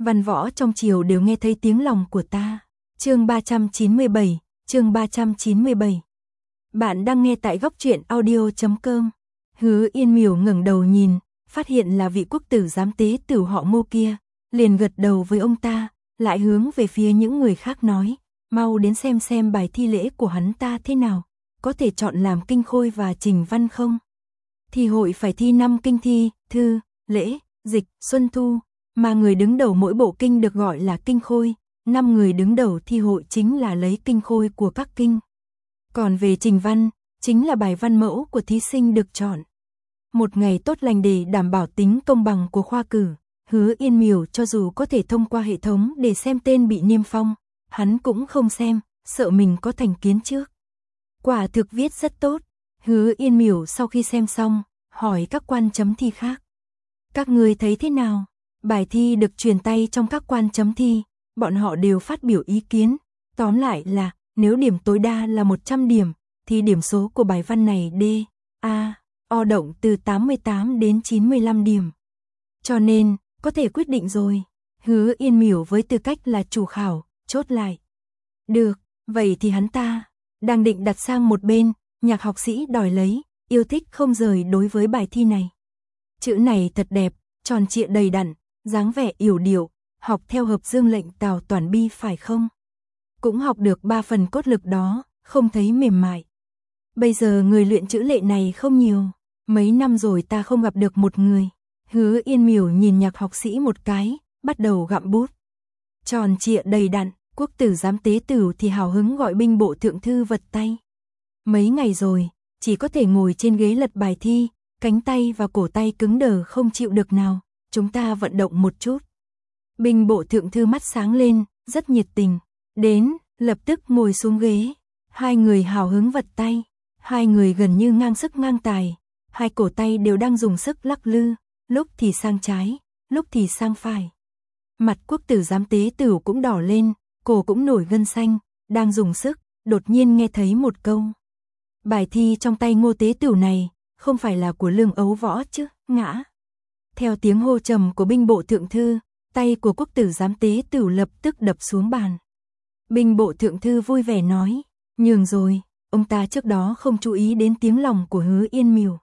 Văn võ trong triều đều nghe thấy tiếng lòng của ta. Chương 397, chương 397. Bạn đang nghe tại góc truyện audio.com. Hứa Yên Miểu ngẩng đầu nhìn, phát hiện là vị quốc tử giám tế tử họ Ngô kia, liền gật đầu với ông ta, lại hướng về phía những người khác nói, mau đến xem bài thi lễ của hắn ta thế nào, có thể chọn làm kinh khôi và trình văn không? Thi hội phải thi 5 kinh thi, thư, lễ, dịch, xuân thu, mà người đứng đầu mỗi bộ kinh được gọi là kinh khôi, 5 người đứng đầu thi hội chính là lấy kinh khôi của các kinh. Còn về trình văn, chính là bài văn mẫu của thí sinh được chọn. Một ngày tốt lành để đảm bảo tính công bằng của khoa cử, Hứa Yên Miểu cho dù có thể thông qua hệ thống để xem tên bị niêm phong, hắn cũng không xem, sợ mình có thành kiến trước. Quả thực viết rất tốt, Hứa Yên Miểu sau khi xem xong, hỏi các quan chấm thi khác. Các người thấy thế nào? Bài thi được truyền tay trong các quan chấm thi, bọn họ đều phát biểu ý kiến. Tóm lại là, nếu điểm tối đa là 100 điểm, thì điểm số của bài văn này D, A, O động từ 88 đến 95 điểm. Cho nên, có thể quyết định rồi. Hứa Yên Miểu với tư cách là chủ khảo, chốt lại. Được, vậy thì hắn ta đang định đặt sang một bên, Nhạc học sĩ đòi lấy, yêu thích không rời đối với bài thi này. Chữ này thật đẹp, tròn trịa đầy đặn, dáng vẻ yểu điệu, học theo hợp dương lệnh Tào Toản Bi phải không? Cũng học được 3 phần cốt lực đó, không thấy mềm mại. Bây giờ người luyện chữ lệ này không nhiều, mấy năm rồi ta không gặp được một người. Hứa Yên Miểu nhìn Nhạc học sĩ một cái, bắt đầu gặm bút. Tròn trịa đầy đặn, quốc tử giám tế tử thì hào hứng gọi binh bộ thượng thư vật tay. Mấy ngày rồi, chỉ có thể ngồi trên ghế lật bài thi, cánh tay và cổ tay cứng đờ không chịu được nào, chúng ta vận động một chút. Binh bộ thượng thư mắt sáng lên, rất nhiệt tình, đến, lập tức ngồi xuống ghế, hai người hào hứng vật tay, hai người gần như ngang sức ngang tài, hai cổ tay đều đang dùng sức lắc lư, lúc thì sang trái, lúc thì sang phải. Mặt quốc tử giám tế tử cũng đỏ lên, cổ cũng nổi gân xanh, đang dùng sức, đột nhiên nghe thấy một câu. Bài thi trong tay Ngô tế tử này, không phải là của Lương Ấu Võ chứ, ngã. Theo tiếng hô trầm của binh bộ thượng thư, tay của quốc tử giám tế tử lập tức đập xuống bàn. Binh bộ thượng thư vui vẻ nói, nhường rồi, ông ta trước đó không chú ý đến tiếng lòng của Hứa Yên Miểu.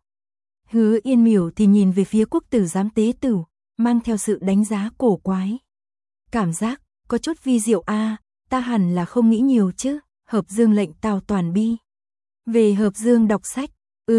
Hứa Yên Miểu thì nhìn về phía quốc tử giám tế tử, mang theo sự đánh giá cổ quái. Cảm giác, có chút vi diệu a, ta hẳn là không nghĩ nhiều chứ, hợp dương lệnh Tào Toản Bi. Về hợp dương đọc sách,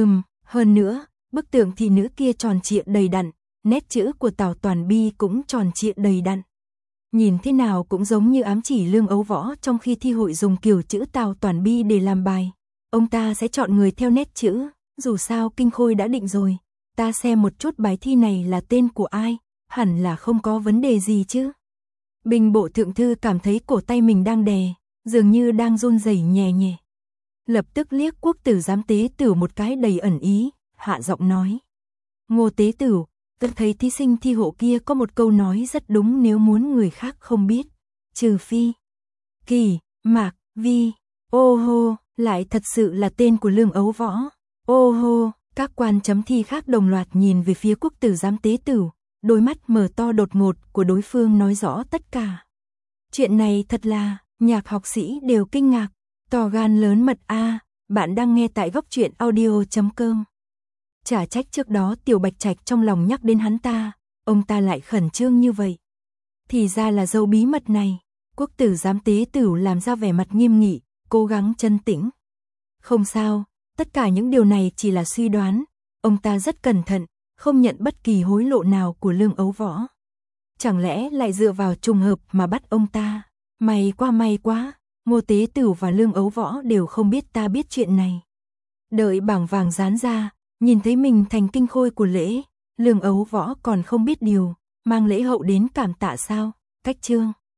hơn nữa, bức tượng thị nữ kia tròn trịa đầy đặn, nét chữ của Tào Toản Bi cũng tròn trịa đầy đặn. Nhìn thế nào cũng giống như ám chỉ Lương Ấu Võ trong khi thi hội dùng kiểu chữ Tào Toản Bi để làm bài. Ông ta sẽ chọn người theo nét chữ, dù sao kinh khôi đã định rồi. Ta xem một chút bài thi này là tên của ai, hẳn là không có vấn đề gì chứ. Binh bộ thượng thư cảm thấy cổ tay mình đang đè, dường như đang run rẩy nhẹ nhẹ. Lập tức liếc quốc tử giám tế tử một cái đầy ẩn ý, hạ giọng nói. Ngô tế tử, tôi thấy thí sinh thi hộ kia có một câu nói rất đúng nếu muốn người khác không biết. Trừ phi, Kỳ, Mạc, Vi, ô hô, lại thật sự là tên của Lương Ấu Võ. Ô hô, các quan chấm thi khác đồng loạt nhìn về phía quốc tử giám tế tử, đôi mắt mở to đột ngột của đối phương nói rõ tất cả. Chuyện này thật là, Nhạc học sĩ đều kinh ngạc. To gan lớn mật a, bạn đang nghe tại góc truyện audio.com. Chả trách trước đó Tiểu Bạch Trạch trong lòng nhắc đến hắn ta, ông ta lại khẩn trương như vậy. Thì ra là dấu bí mật này, quốc tử giám tế tử làm ra vẻ mặt nghiêm nghị, cố gắng trấn tĩnh. Không sao, tất cả những điều này chỉ là suy đoán, ông ta rất cẩn thận, không nhận bất kỳ hối lộ nào của Lương Ấu Võ. Chẳng lẽ lại dựa vào trùng hợp mà bắt ông ta? May quá. Ngô tế tử và Lương Ấu Võ đều không biết ta biết chuyện này. Đợi bảng vàng dán ra, nhìn thấy mình thành kinh khôi của lễ, Lương Ấu Võ còn không biết điều, mang lễ hậu đến cảm tạ sao? Cách chương